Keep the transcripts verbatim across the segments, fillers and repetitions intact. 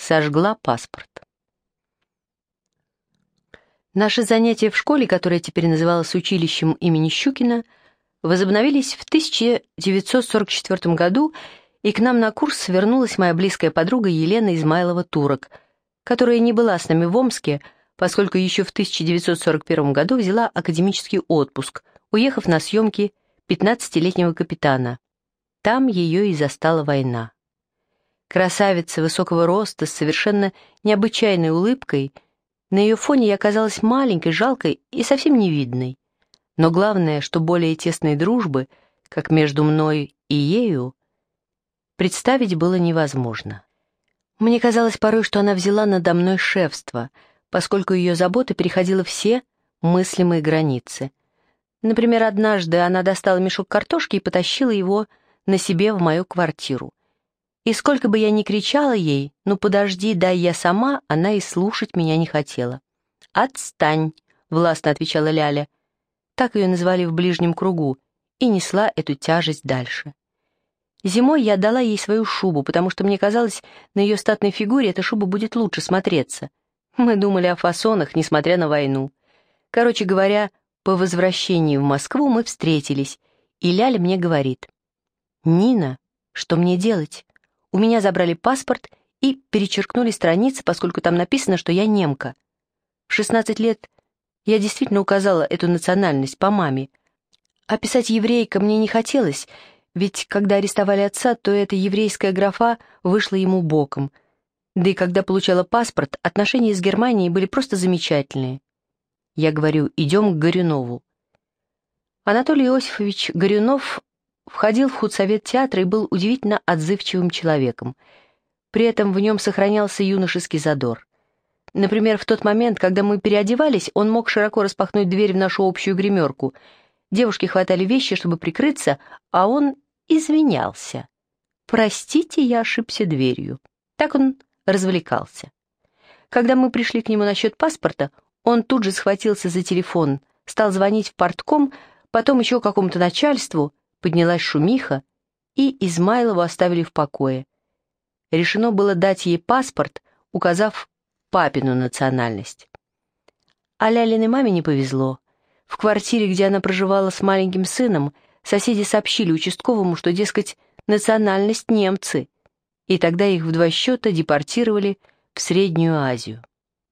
сожгла паспорт. Наши занятия в школе, которая теперь называлась училищем имени Щукина, возобновились в тысяча девятьсот сорок четвёртом году, и к нам на курс вернулась моя близкая подруга Елена Измайлова-Турок, которая не была с нами в Омске, поскольку еще в тысяча девятьсот сорок первом году взяла академический отпуск, уехав на съемки пятнадцатилетнего капитана. Там ее и застала война. Красавица высокого роста с совершенно необычайной улыбкой, на ее фоне я казалась маленькой, жалкой и совсем невидной. Но главное, что более тесной дружбы, как между мной и ею, представить было невозможно. Мне казалось порой, что она взяла надо мной шефство, поскольку ее забота переходила все мыслимые границы. Например, однажды она достала мешок картошки и потащила его на себе в мою квартиру. И сколько бы я ни кричала ей: «Ну подожди, дай я сама», она и слушать меня не хотела. «Отстань», — властно отвечала Ляля, так ее называли в ближнем кругу, и несла эту тяжесть дальше. Зимой я отдала ей свою шубу, потому что мне казалось, на ее статной фигуре эта шуба будет лучше смотреться. Мы думали о фасонах, несмотря на войну. Короче говоря, по возвращении в Москву мы встретились, и Ляля мне говорит: «Нина, что мне делать? У меня забрали паспорт и перечеркнули страницы, поскольку там написано, что я немка. В шестнадцать лет я действительно указала эту национальность по маме. А писать еврейка мне не хотелось, ведь когда арестовали отца, то эта еврейская графа вышла ему боком. Да и когда получала паспорт, отношения с Германией были просто замечательные. Я говорю: идем к Горюнову». Анатолий Иосифович Горюнов входил в худсовет театра и был удивительно отзывчивым человеком. При этом в нем сохранялся юношеский задор. Например, в тот момент, когда мы переодевались, он мог широко распахнуть дверь в нашу общую гримерку. Девушки хватали вещи, чтобы прикрыться, а он извинялся. «Простите, я ошибся дверью». Так он развлекался. Когда мы пришли к нему насчет паспорта, он тут же схватился за телефон, стал звонить в партком, потом еще какому-то начальству, поднялась шумиха, и Измайлову оставили в покое. Решено было дать ей паспорт, указав папину национальность. А Лялиной маме не повезло. В квартире, где она проживала с маленьким сыном, соседи сообщили участковому, что, дескать, национальность немцы, и тогда их в два счета депортировали в Среднюю Азию.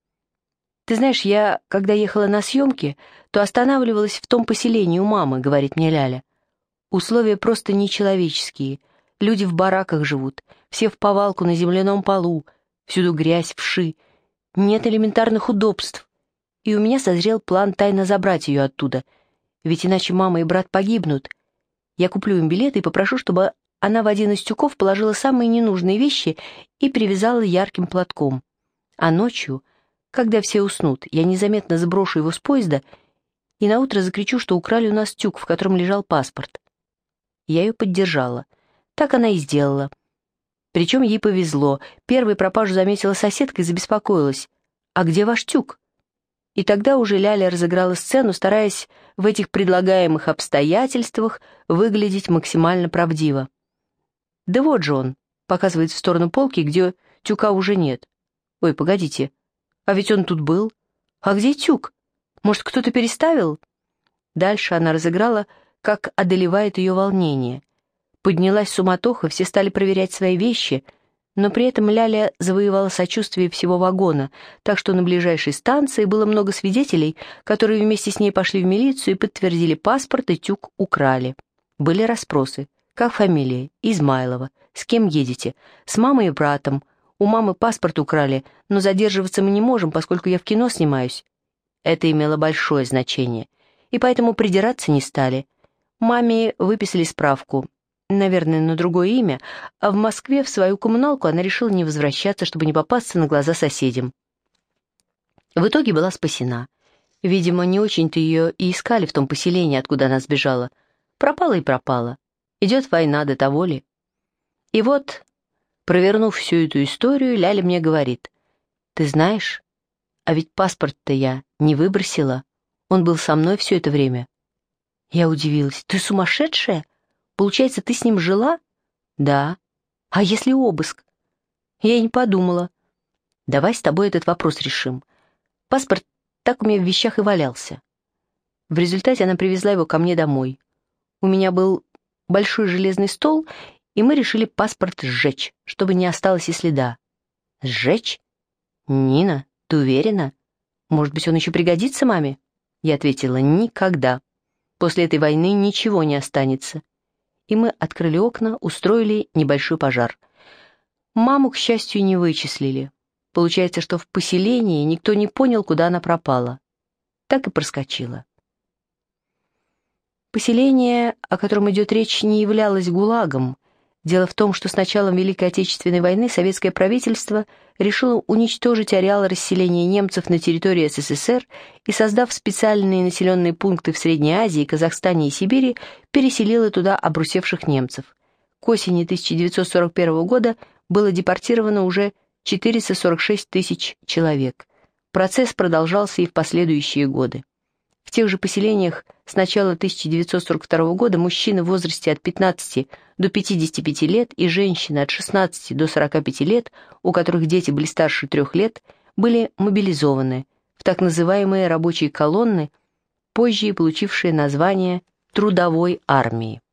«Ты знаешь, я, когда ехала на съемки, то останавливалась в том поселении у мамы», — говорит мне Ляля. «Условия просто нечеловеческие. Люди в бараках живут, все в повалку на земляном полу, всюду грязь, вши. Нет элементарных удобств. И у меня созрел план тайно забрать ее оттуда, ведь иначе мама и брат погибнут. Я куплю им билеты и попрошу, чтобы она в один из тюков положила самые ненужные вещи и привязала ярким платком. А ночью, когда все уснут, я незаметно сброшу его с поезда и наутро закричу, что украли у нас тюк, в котором лежал паспорт». Я ее поддержала. Так она и сделала. Причем ей повезло. Первой пропажу заметила соседка и забеспокоилась: «А где ваш тюк?» И тогда уже Ляля разыграла сцену, стараясь в этих предлагаемых обстоятельствах выглядеть максимально правдиво. «Да вот же он», — показывает в сторону полки, где тюка уже нет. «Ой, погодите, а ведь он тут был. А где тюк? Может, кто-то переставил?» Дальше она разыграла, как одолевает ее волнение. Поднялась суматоха, все стали проверять свои вещи, но при этом Ляля завоевала сочувствие всего вагона, так что на ближайшей станции было много свидетелей, которые вместе с ней пошли в милицию и подтвердили: паспорт и тюк украли. Были расспросы. Как фамилия? Измайлова. С кем едете? С мамой и братом. У мамы паспорт украли, но задерживаться мы не можем, поскольку я в кино снимаюсь. Это имело большое значение, и поэтому придираться не стали. Маме выписали справку, наверное, на другое имя, а в Москве в свою коммуналку она решила не возвращаться, чтобы не попасться на глаза соседям. В итоге была спасена. Видимо, не очень-то ее и искали в том поселении, откуда она сбежала. Пропала и пропала. Идет война, до того ли. И вот, провернув всю эту историю, Ляля мне говорит: «Ты знаешь, а ведь паспорт-то я не выбросила. Он был со мной все это время». Я удивилась. «Ты сумасшедшая? Получается, ты с ним жила?» «Да». «А если обыск?» Я и не подумала. Давай с тобой этот вопрос решим. Паспорт так у меня в вещах и валялся. В результате она привезла его ко мне домой. У меня был большой железный стол, и мы решили паспорт сжечь, чтобы не осталось и следа. Сжечь? Нина, ты уверена? Может быть, он еще пригодится маме? Я ответила: никогда. После этой войны ничего не останется. И мы открыли окна, устроили небольшой пожар. Маму, к счастью, не вычислили. Получается, что в поселении никто не понял, куда она пропала. Так и проскочила. Поселение, о котором идет речь, не являлось ГУЛАГом. Дело в том, что с началом Великой Отечественной войны советское правительство решило уничтожить ареал расселения немцев на территории СССР и, создав специальные населенные пункты в Средней Азии, Казахстане и Сибири, переселило туда обрусевших немцев. К осени тысяча девятьсот сорок первого года было депортировано уже четыреста сорок шесть тысяч человек. Процесс продолжался и в последующие годы. В тех же поселениях с начала тысяча девятьсот сорок второго года мужчины в возрасте от пятнадцати до пятидесяти пяти лет и женщины от шестнадцати до сорока пяти лет, у которых дети были старше трех лет, были мобилизованы в так называемые рабочие колонны, позже получившие название «трудовой армии».